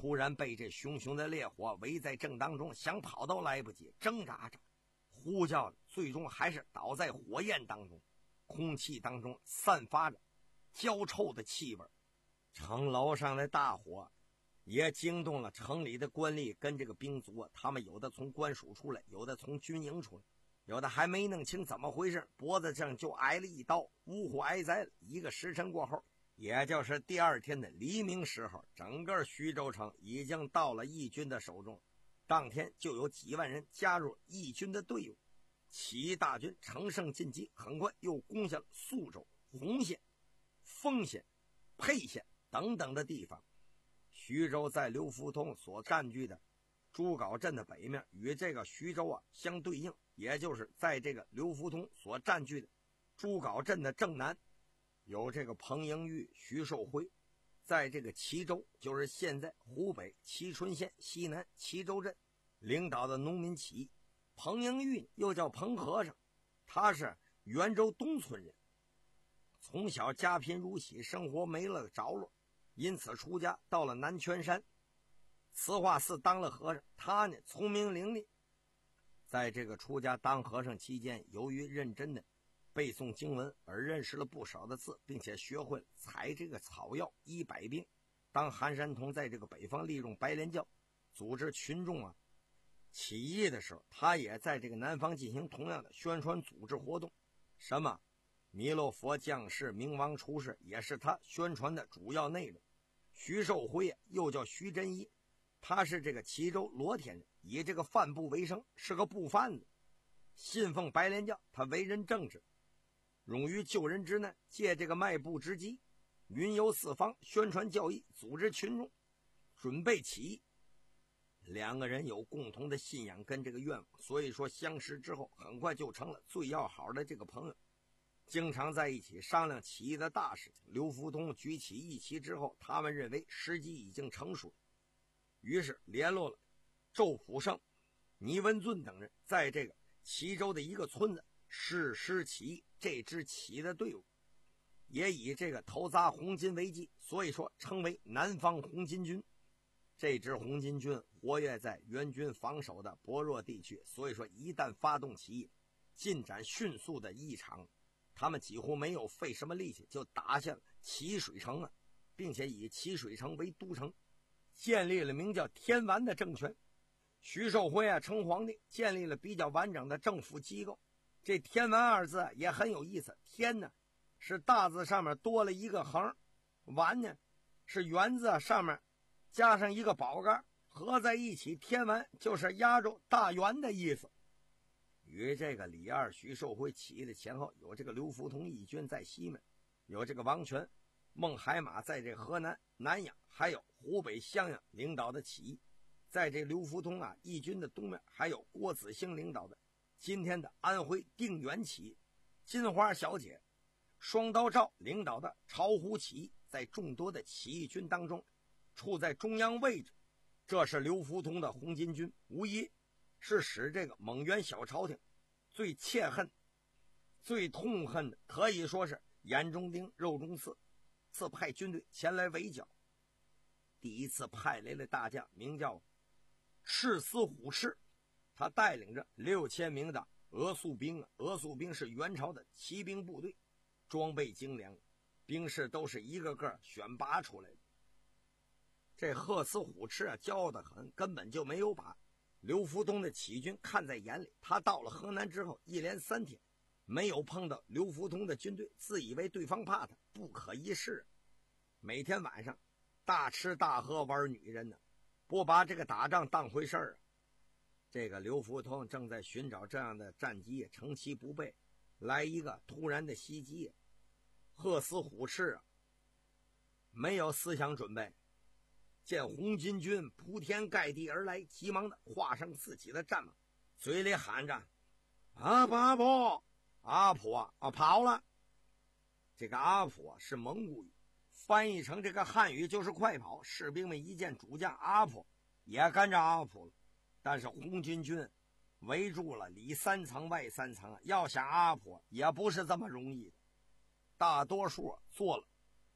突然被这熊熊的烈火围在正当中，想跑都来不及，挣扎着呼叫着，最终还是倒在火焰当中。空气当中散发着焦臭的气味，城楼上的大火也惊动了城里的官吏跟这个兵卒啊，他们有的从官署出来，有的从军营出来，有的还没弄清怎么回事，脖子上就挨了一刀，呜呼哀哉了。一个时辰过后，也就是第二天的黎明时候，整个徐州城已经到了义军的手中。当天就有几万人加入义军的队伍，起义大军乘胜进击，很快又攻下了宿州、洪县、丰县、沛县等等的地方。徐州在刘福通所占据的朱皋镇的北面，与这个徐州啊相对应，也就是在这个刘福通所占据的朱皋镇的正南，有这个彭英玉、徐寿辉，在这个齐州，就是现在湖北蕲春县西南齐州镇领导的农民起义。彭英玉又叫彭和尚，他是袁州东村人，从小家贫如洗，生活没了着落，因此出家到了南泉山慈化寺当了和尚。他呢聪明伶俐，在这个出家当和尚期间，由于认真的背诵经文而认识了不少的字，并且学会了采这个草药医百病。当韩山童在这个北方利用白莲教组织群众啊起义的时候，他也在这个南方进行同样的宣传组织活动。什么弥勒佛降世、明王出世也是他宣传的主要内容。徐寿辉又叫徐真一，他是这个齐州罗田人，以这个贩布为生，是个布贩子，信奉白莲教。他为人正直，勇于救人之难，借这个卖布之机云游四方，宣传教义，组织群众准备起义。两个人有共同的信仰跟这个愿望，所以说相识之后很快就成了最要好的这个朋友，经常在一起商量起义的大事情。刘福通举起义旗之后，他们认为时机已经成熟，于是联络了周普胜、倪文俊等人，在这个齐州的一个村子誓师起义。这支起义的队伍也以这个投砸红巾为基，所以说称为南方红巾军。这支红巾军活跃在援军防守的薄弱地区，所以说一旦发动起义，进展迅速的异常。他们几乎没有费什么力气就打下了齐水城啊，并且以齐水城为都城，建立了名叫天完的政权。徐寿辉啊称皇帝，建立了比较完整的政府机构。这天完二字也很有意思，天呢是大字上面多了一个横，完呢是圆字上面加上一个宝盖，合在一起，天完就是压住大圆的意思。与这个李二、徐寿辉起义的前后，有这个刘福通义军在西面，有这个王权、孟海马在这河南南阳，还有湖北襄阳领导的起义。在这刘福通啊义军的东面，还有郭子兴领导的今天的安徽定远起义，金花小姐、双刀赵领导的巢湖起义，在众多的起义军当中处在中央位置。这是刘福通的红巾军，无疑是使这个蒙元小朝廷最切恨、最痛恨的，可以说是眼中钉、肉中刺。次派军队前来围剿，第一次派来了大将，名叫赤司虎赤，他带领着六千名的俄宿兵。俄宿兵是元朝的骑兵部队，装备精良，兵士都是一个个选拔出来的。这贺司虎赤啊骄傲得很，根本就没有把刘福通的起义军看在眼里。他到了河南之后，一连三天没有碰到刘福通的军队，自以为对方怕他，不可一世。每天晚上大吃大喝玩女人呢，不把这个打仗当回事儿啊。这个刘福通正在寻找这样的战机，乘其不备，来一个突然的袭击。贺司虎赤啊没有思想准备，见红巾军铺天盖地而来，急忙的画上自己的战马，嘴里喊着阿普阿普阿普啊啊跑了。这个阿普啊是蒙古语，翻译成这个汉语就是快跑。士兵们一见主将阿普，也跟着阿普了。但是红巾军围住了，里三层外三层，要想阿普也不是这么容易的。大多数做了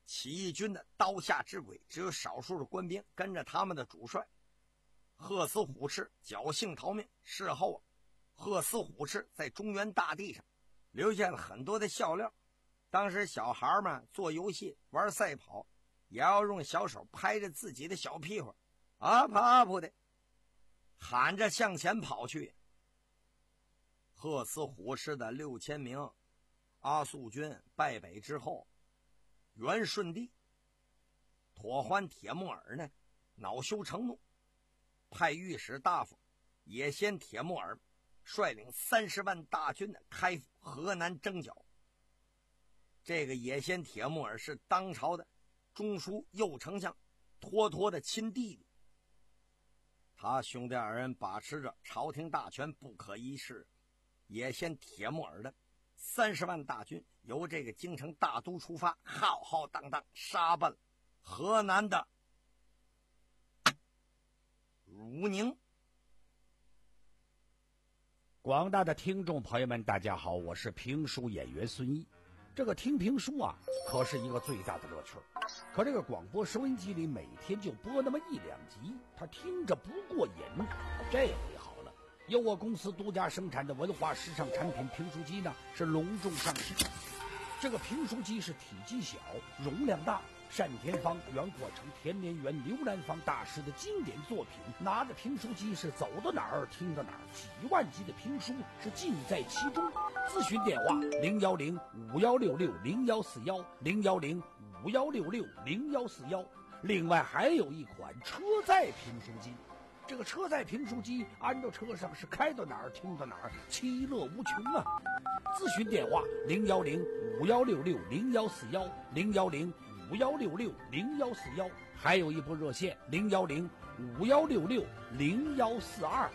起义军的刀下之鬼只有少数的官兵跟着他们的主帅。贺思虎赤侥幸逃命，事后贺思虎赤在中原大地上留下了很多的笑料。当时小孩们做游戏玩赛跑，也要用小手拍着自己的小屁股，啊扑啊扑的喊着向前跑去。贺思虎赤的六千名阿速军败北之后，元顺帝妥欢铁木儿呢恼羞成怒，派御史大夫也先铁木儿率领三十万大军的开赴河南征剿。这个也先铁木儿是当朝的中书右丞相脱脱的亲弟弟，他兄弟二人把持着朝廷大权不可一世。也先铁木儿的三十万大军由这个京城大都出发，浩浩荡荡杀奔河南的汝宁。 广大的听众朋友们大家好，我是评书演员孙一。这个听评书啊可是一个最大的乐趣，可这个广播收音机里每天就播那么一两集，他听着不过瘾。这回好了，由我公司独家生产的文化时尚产品评书机呢是隆重上市。这个评书机是体积小，容量大，单田芳、袁国成、田连元、刘兰芳大师的经典作品，拿着评书机是走到哪儿听到哪儿，几万集的评书是尽在其中。咨询电话零幺零五幺六六零幺四幺零幺零五幺六六零幺四幺。另外还有一款车载评书机，这个车载评书机安到车上是开到哪儿听到哪儿，其乐无穷啊！咨询电话零幺零五幺六六零幺四幺零幺零五幺六六零幺四幺，还有一部热线零幺零五幺六六零幺四二。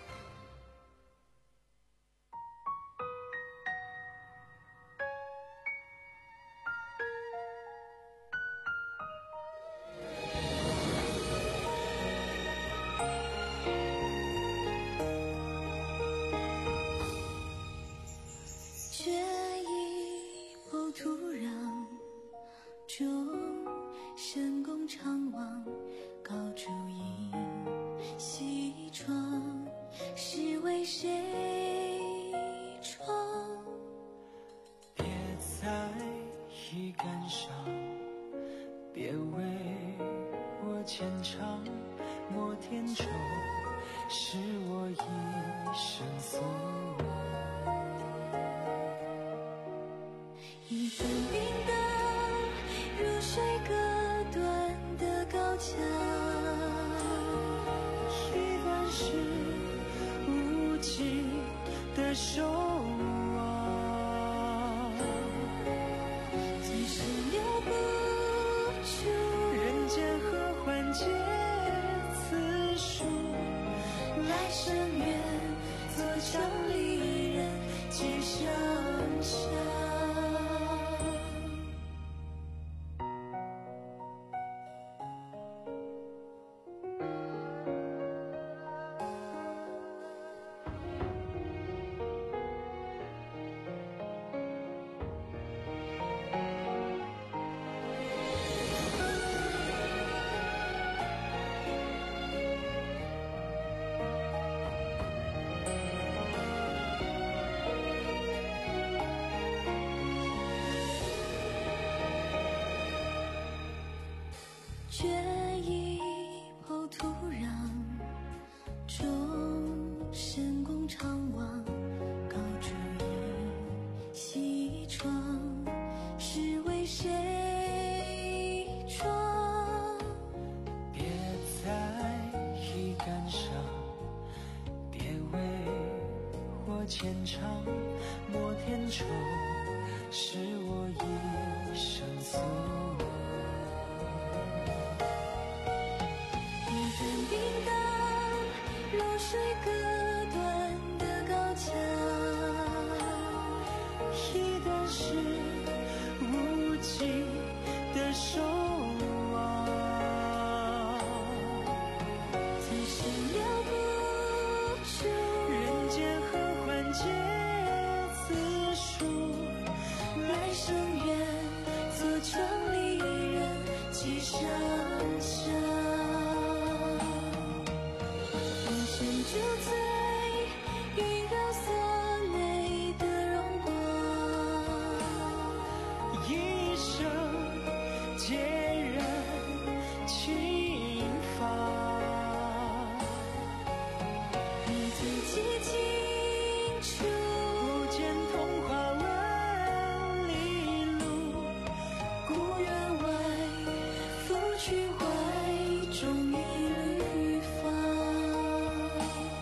缺一抔土壤，众神共长望，高筑一西窗，是为谁闯？ 别在意感伤，别为我牵肠，莫添愁，是我一生所叮当，流水隔断的高墙，一段是无尽的守望，此生留不住人间何欢结此书，来生愿做城里人。 孑然轻放。自己清楚，不见童话万里路，故园外，芙蕖怀中一缕芳。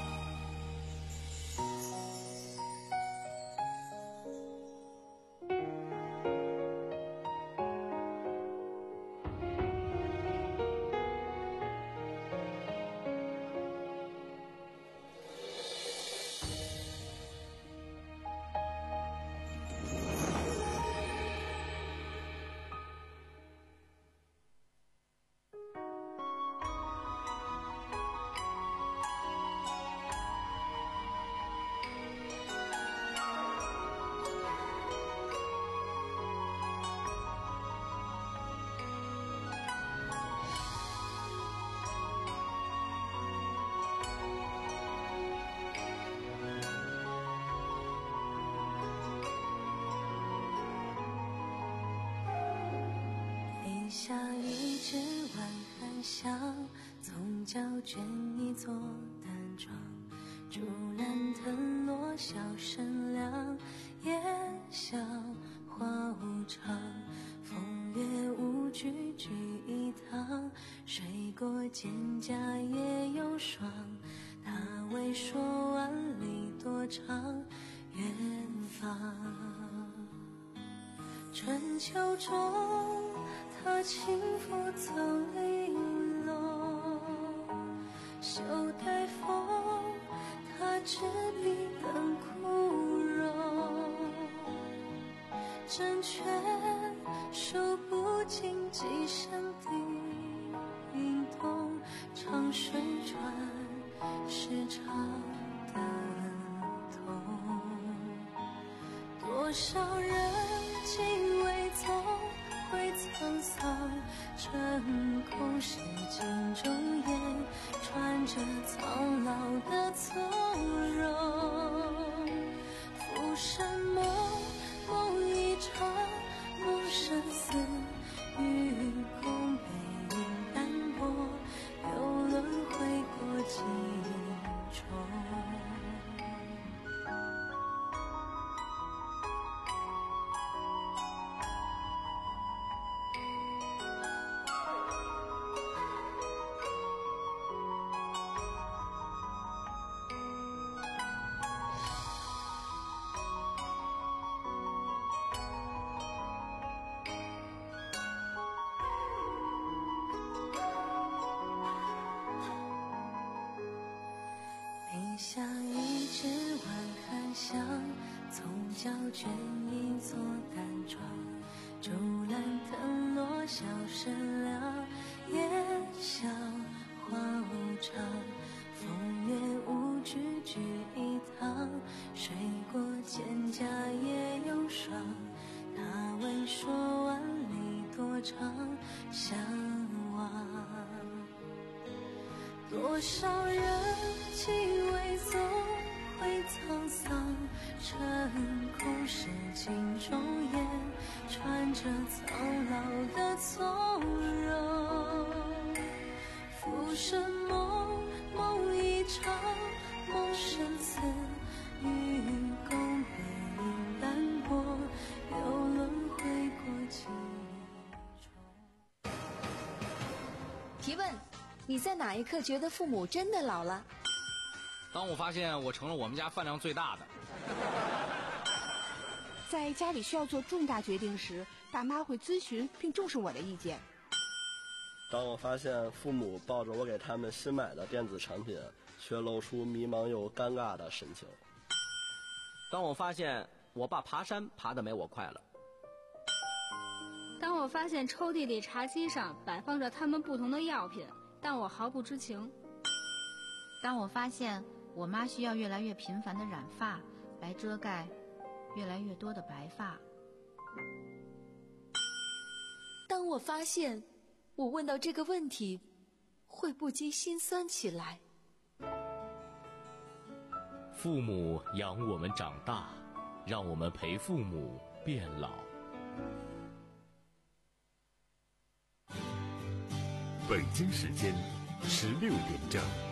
背下一只晚寒香，从脚卷一座单床，竹篮藤落笑声凉，夜宵花无常，风月无惧聚一堂，水过蒹葭也有霜，他未说万里多长，远方春秋中他轻拂走零落，袖带风，他执笔等枯荣，针却数不尽几声叮咚，长水转时常的痛，多少人竟未走回沧桑，成空是镜中眼，穿着苍老的从容。浮生梦，梦一场，梦生死，与共背影斑驳，又轮回过几重。背下一只晚寒香，从脚卷一座单床，竹篮藤落笑声凉，夜宵花无常，风月无惧聚一堂，水过蒹葭也有霜，他未说万里多长，相望。多少人竟未走回沧桑，成空是镜中眼，穿着苍老的从容。浮生梦，梦一场，梦生死，与共背影斑驳，又轮回过几重。 提问：你在哪一刻觉得父母真的老了？ 当我发现我成了我们家饭量最大的。 在家里需要做重大决定时，爸妈会咨询并重视我的意见。 当我发现父母抱着我给他们新买的电子产品，却露出迷茫又尴尬的神情。 当我发现我爸爬山爬得没我快了。 当我发现抽屉里茶几上摆放着他们不同的药品，但我毫不知情。 当我发现我妈需要越来越频繁的染发，来遮盖越来越多的白发。 当我发现我问到这个问题，会不禁心酸起来。 父母养我们长大，让我们陪父母变老。 北京时间十六点整。